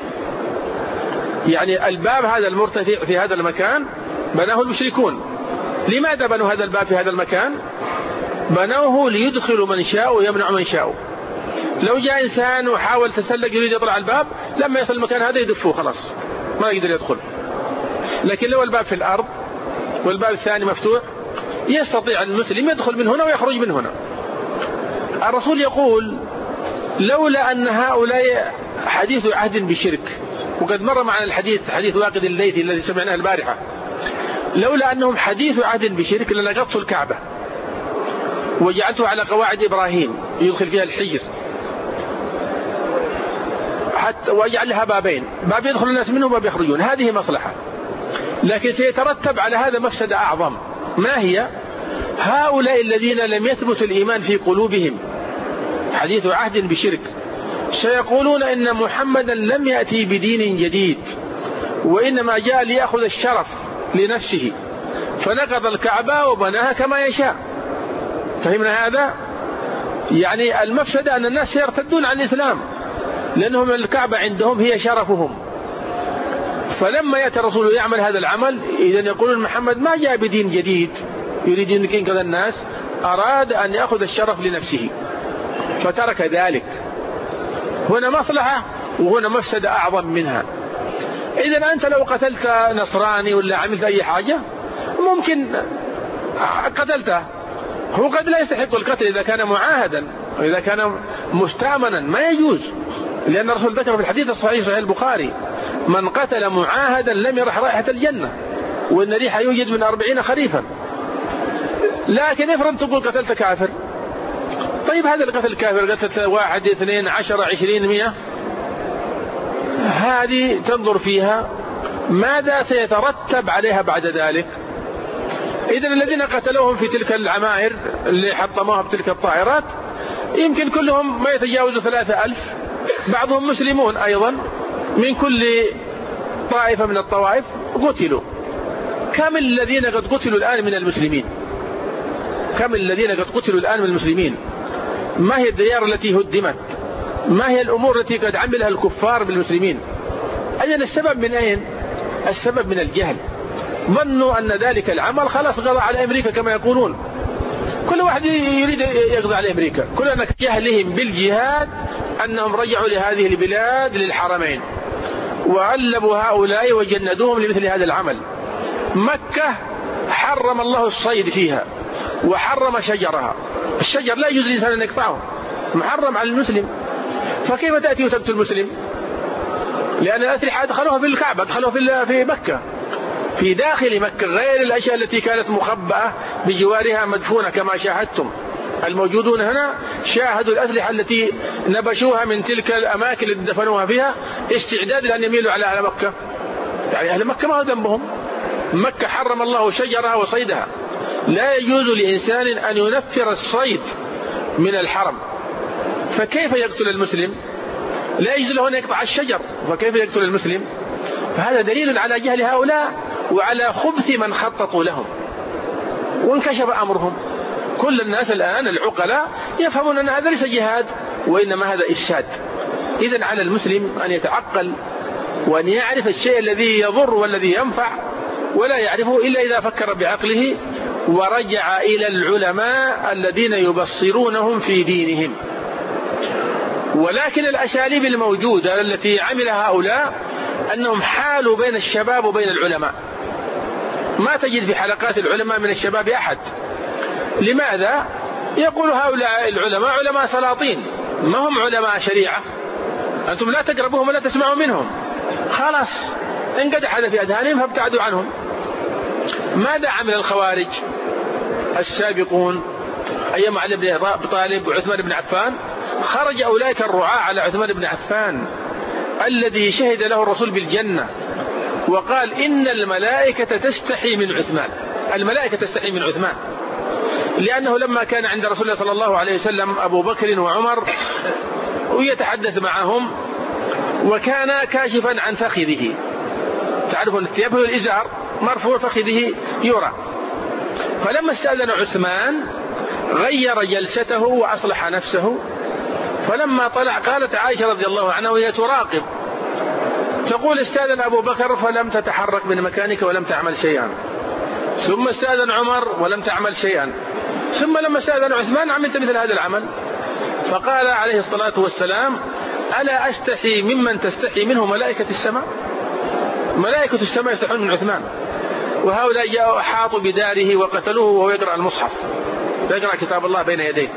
يعني الباب هذا المرتفع في هذا المكان بناه المشركون. لماذا بنوا هذا الباب في هذا المكان؟ بنوه ليدخلوا من شاء ويمنع من شاء. لو جاء إنسان وحاول تسلق يريد يطلع الباب، لما يصل المكان هذا يدفوه خلاص ما يقدر يدخل. لكن لو الباب في الأرض والباب الثاني مفتوح يستطيع المسلم يدخل من هنا ويخرج من هنا. الرسول يقول لولا أن هؤلاء حديث عهد بشرك، وقد مر معنا الحديث حديث واقد الليثي الذي سمعناه البارحة، لولا أنهم حديث عهد بشرك لنقضت الكعبة وجعلته على قواعد إبراهيم يدخل فيها الحجر حتى ويجعل لها بابين، باب يدخل الناس منه وباب يخرجون. هذه مصلحة، لكن سيترتب على هذا مفسدة أعظم. ما هي؟ هؤلاء الذين لم يثبت الإيمان في قلوبهم حديث عهد بشرك سيقولون إن محمدا لم يأتي بدين جديد وإنما جاء ليأخذ الشرف لنفسه فنقض الكعبة وبناها كما يشاء. فهمنا هذا؟ يعني المفسدة أن الناس سيرتدون عن الإسلام لأنهم الكعبة عندهم هي شرفهم. فلما يأتي الرسول يعمل هذا العمل إذن يقولون محمد ما جاء بدين جديد يريد أن ينقذ الناس، أراد أن يأخذ الشرف لنفسه فترك ذلك. هنا مصلحة وهنا مفسدة أعظم منها. إذن أنت لو قتلت نصراني ولا عملت أي حاجة ممكن قتلته، هو قد لا يستحق القتل إذا كان معاهدا وإذا كان مستأمنا ما يجوز، لأن الرسول ذكر في الحديث الصحيح صحيح البخاري من قتل معاهدا لم يرح رائحة الجنة، وإن ريحة يوجد من 40 خريفا. لكن افرض تقول قتلت كافر، طيب هذا القتل الكافر قتلت 1 2 10 20 100، هذه تنظر فيها ماذا سيترتب عليها بعد ذلك. إذن الذين قتلوهم في تلك العمائر اللي حطموها بتلك الطائرات يمكن كلهم ما يتجاوزوا 3000، بعضهم مسلمون أيضا من كل طائفة من الطوائف قتلوا. كم الذين قد قتلوا الآن من المسلمين؟ كم الذين قد قتلوا الآن من المسلمين؟ ما هي الديار التي هدمت؟ ما هي الأمور التي قد عملها الكفار بالمسلمين؟ أين السبب؟ من أين؟ السبب من الجهل. ظنوا أن ذلك العمل خلاص قضى على أمريكا كما يقولون، كل واحد يريد يقضي على أمريكا. كل أن جهلهم بالجهاد أنهم رجعوا لهذه البلاد للحرمين وألبوا هؤلاء وجندوهم لمثل هذا العمل. مكة حرم الله الصيد فيها وحرم شجرها، الشجر لا يجوز للإنسان أن يقطعه، محرم على المسلم. فكيف تأتي وتقتل المسلم؟ لأن الأسلحة أدخلوها في الكعبة، أدخلوها في مكة، في داخل مكة، غير الأشياء التي كانت مخبأة بجوارها مدفونة كما شاهدتم. الموجودون هنا شاهدوا الأسلحة التي نبشوها من تلك الأماكن التي دفنوها فيها استعداد لأن يميلوا على أهل مكة. يعني أهل مكة ما هو ذنبهم، مكة حرم الله شجرها وصيدها، لا يجوز لإنسان أن ينفر الصيد من الحرم. فكيف يقتل المسلم؟ لا يجوز له أن يقطع الشجر، فكيف يقتل المسلم؟ فهذا دليل على جهل هؤلاء وعلى خبث من خططوا لهم وانكشف أمرهم. كل الناس الآن العقلاء يفهمون أن هذا ليس جهاد وإنما هذا إفساد. إذن على المسلم أن يتعقل وأن يعرف الشيء الذي يضر والذي ينفع، ولا يعرفه إلا إذا فكر بعقله ورجع إلى العلماء الذين يبصرونهم في دينهم. ولكن الأساليب الموجودة التي عملها هؤلاء أنهم حالوا بين الشباب وبين العلماء. ما تجد في حلقات العلماء من الشباب أحد. لماذا؟ يقول هؤلاء العلماء علماء سلاطين، ما هم علماء شريعة، أنتم لا تقربوهم ولا تسمعوا منهم، خلاص انقدح هذا في أذهانهم فابتعدوا عنهم. ماذا عمل الخوارج السابقون أيام علي بن أبي طالب وعثمان بن عفان؟ خرج أولئك الرعاة على عثمان بن عفان الذي شهد له الرسول بالجنة وقال إن الملائكة تستحي من عثمان. الملائكة تستحي من عثمان، لأنه لما كان عند رسول الله صلى الله عليه وسلم أبو بكر وعمر ويتحدث معهم وكان كاشفا عن فخذه، تعرفون الثياب هو الإزار مرفوع فخذه يرى. فلما استأذن عثمان غير جلسته وأصلح نفسه، فلما طلع قالت عائشة رضي الله عنها وهي تراقب تقول استأذن أبو بكر فلم تتحرك من مكانك ولم تعمل شيئا، ثم استأذن عمر ولم تعمل شيئا، ثم لما استأذن عثمان عملت مثل هذا العمل. فقال عليه الصلاة والسلام ألا أستحي ممن تستحي منه ملائكة السماء؟ ملائكة السماء يستحون من عثمان، وهؤلاء جاءوا أحاطوا بداره وقتلوه وهو يقرأ المصحف، يقرأ كتاب الله بين يديه.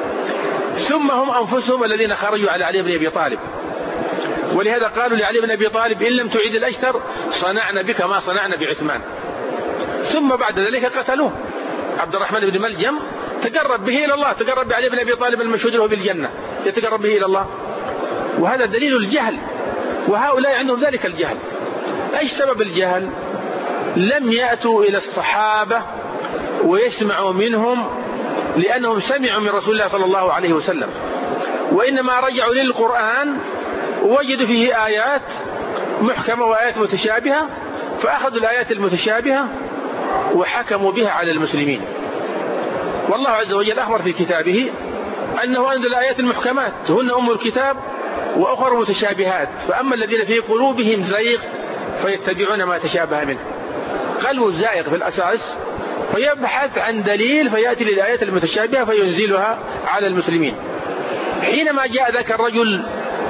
ثم هم أنفسهم الذين خرجوا على علي بن أبي طالب، ولهذا قالوا لعلي بن أبي طالب إن لم تعيد الأشتر صنعنا بك ما صنعنا بعثمان. ثم بعد ذلك قتلوه. عبد الرحمن بن ملجم تقرب به إلى الله، تقرب بعلي بن أبي طالب المشهود له بالجنة، يتقرب به إلى الله. وهذا دليل الجهل، وهؤلاء عندهم ذلك الجهل. أي سبب الجهل؟ لم يأتوا إلى الصحابة ويسمعوا منهم لأنهم سمعوا من رسول الله صلى الله عليه وسلم، وإنما رجعوا للقرآن ووجدوا فيه آيات محكمة وآيات متشابهة، فأخذوا الآيات المتشابهة وحكموا بها على المسلمين. والله عز وجل أخبر في كتابه أنه أنزل الآيات المحكمات هن أم الكتاب وأخر متشابهات، فأما الذين في قلوبهم زيغ فيتبعون ما تشابه منه. قلبه زائغ في الأساس فيبحث عن دليل فيأتي للآيات المتشابهة فينزلها على المسلمين. حينما جاء ذاك الرجل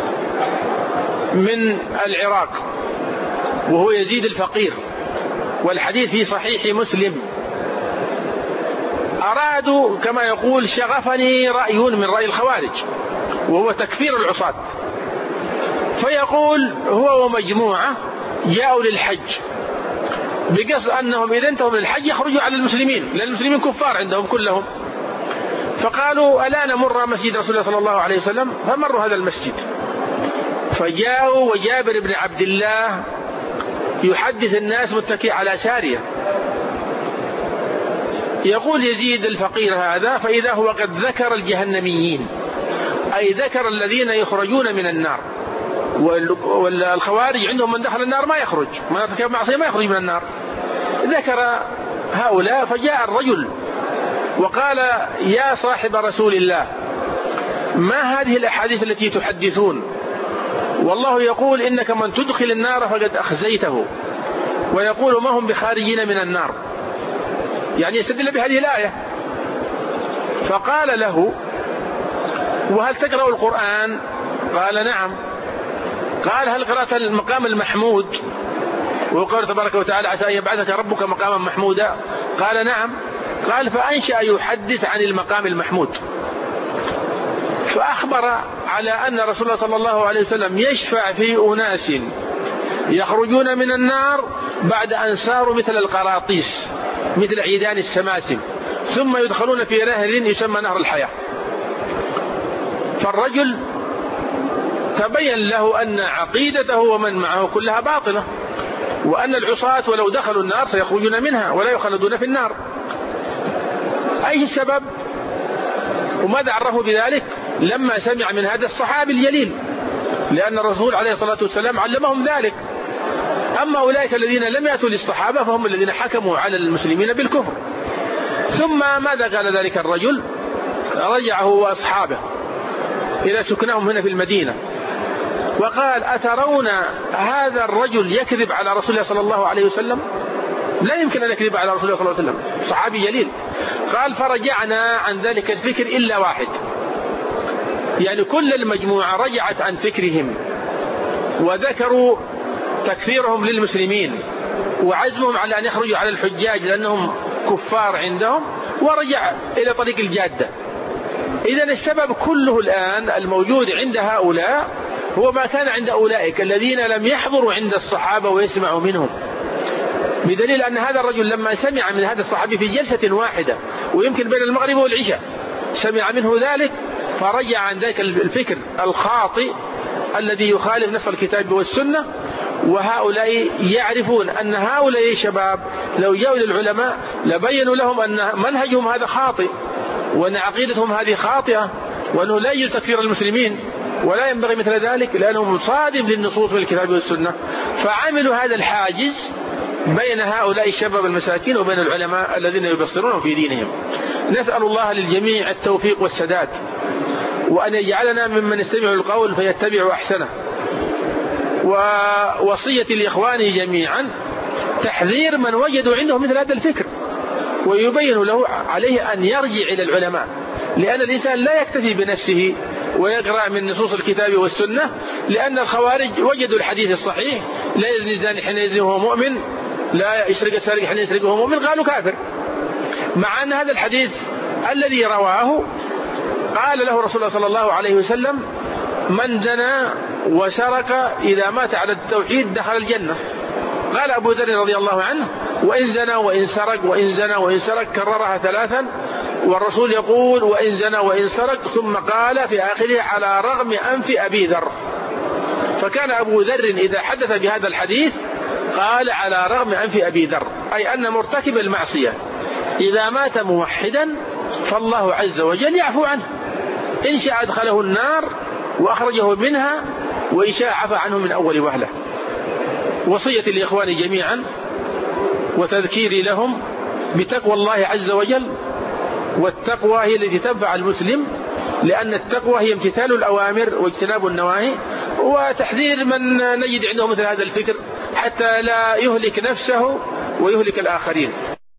من العراق وهو يزيد الفقير، والحديث في صحيح مسلم، أرادوا كما يقول شغفني رأي من رأي الخوارج وهو تكفير العصاة، فيقول هو ومجموعة جاءوا للحج بقصد أنهم إذا انتهوا من الحج يخرجوا على المسلمين، لأن المسلمين كفار عندهم كلهم. فقالوا ألا نمر مسجد رسول الله صلى الله عليه وسلم؟ فمروا هذا المسجد، فجاءوا وجابر بن عبد الله يحدث الناس متكئ على سارية. يقول يزيد الفقير هذا فإذا هو قد ذكر الجهنميين، أي ذكر الذين يخرجون من النار، والخوارج عندهم من دخل النار ما يخرج، ما يرتكب معصية ما يخرج من النار. ذكر هؤلاء، فجاء الرجل وقال يا صاحب رسول الله ما هذه الأحاديث التي تحدثون؟ والله يقول إنك من تدخل النار فقد أخزيته، ويقول ما هم بخارجين من النار، يعني يستدل بهذه الآية. فقال له وهل تقرأ القرآن؟ قال نعم. قال هل قرأت المقام المحمود وقال تبارك وتعالى عسى أن يبعثك ربك مقاما محمودا؟ قال نعم. قال فأنشأ يحدث عن المقام المحمود، فأخبر على أن رسول الله صلى الله عليه وسلم يشفع في أناس يخرجون من النار بعد أن صاروا مثل القراطيس، مثل عيدان السماسم، ثم يدخلون في نهر يسمى نهر الحياة. فالرجل تبين له أن عقيدته ومن معه كلها باطلة، وأن العصاة ولو دخلوا النار سيخرجون منها ولا يخلدون في النار. أي السبب؟ وماذا عرفوا بذلك؟ لما سمع من هذا الصحابي الجليل، لأن الرسول عليه الصلاة والسلام علمهم ذلك. أما أولئك الذين لم يأتوا للصحابة فهم الذين حكموا على المسلمين بالكفر. ثم ماذا قال ذلك الرجل؟ رجع هو وأصحابه إلى سكنهم هنا في المدينة، وقال أترون هذا الرجل يكذب على رسول الله صلى الله عليه وسلم؟ لا يمكن أن يكذب على رسول الله صلى الله عليه وسلم، صحابي جليل. قال فرجعنا عن ذلك الفكر إلا واحد، يعني كل المجموعة رجعت عن فكرهم وذكروا تكفيرهم للمسلمين وعزمهم على أن يخرجوا على الحجاج لأنهم كفار عندهم، ورجع إلى طريق الجادة. إذن السبب كله الآن الموجود عند هؤلاء هو ما كان عند أولئك الذين لم يحضروا عند الصحابة ويسمعوا منهم، بدليل أن هذا الرجل لما سمع من هذا الصحابي في جلسة واحدة ويمكن بين المغرب والعشاء سمع منه ذلك، فرجع عن ذلك الفكر الخاطئ الذي يخالف نص الكتاب والسنة. وهؤلاء يعرفون أن هؤلاء الشباب لو جاءوا للعلماء لبينوا لهم أن منهجهم هذا خاطئ، وأن عقيدتهم هذه خاطئة، وأنه لا يجوز تكفير المسلمين ولا ينبغي مثل ذلك، لأنه مصادم للنصوص من الكتاب والسنة. فعملوا هذا الحاجز بين هؤلاء الشباب المساكين وبين العلماء الذين يبصرون في دينهم. نسأل الله للجميع التوفيق والسداد، وأن يجعلنا ممن يستمع القول فيتبع أحسنه. ووصية لإخواني جميعا تحذير من وجدوا عنده مثل هذا الفكر، ويبين له عليه أن يرجع إلى العلماء، لأن الإنسان لا يكتفي بنفسه ويقرأ من نصوص الكتاب والسنة، لأن الخوارج وجدوا الحديث الصحيح لا يزني الزاني حين يزني وهو مؤمن، لا يسرق السارق حين يسرق وهو مؤمن، قالوا كافر. مع أن هذا الحديث الذي رواه قال له رسول الله صلى الله عليه وسلم من زنى وسرق إذا مات على التوحيد دخل الجنة. قال أبو ذر رضي الله عنه وإن زنى وإن سرق وإن زنى وإن سرق، كررها ثلاثا، والرسول يقول وإن زنى وإن سرق، ثم قال في آخره على رغم أنف أبي ذر. فكان أبو ذر إذا حدث بهذا الحديث قال على رغم أنف أبي ذر، أي أن مرتكب المعصية إذا مات موحدا فالله عز وجل يعفو عنه، إن شاء أدخله النار وأخرجه منها، وإن شاء عفى عنه من أول وهلة. وصية لإخواني جميعا وتذكيري لهم بتقوى الله عز وجل، والتقوى هي التي تنفع المسلم، لأن التقوى هي امتثال الأوامر واجتناب النواهي، وتحذير من نجد عنده مثل هذا الفكر حتى لا يهلك نفسه ويهلك الآخرين.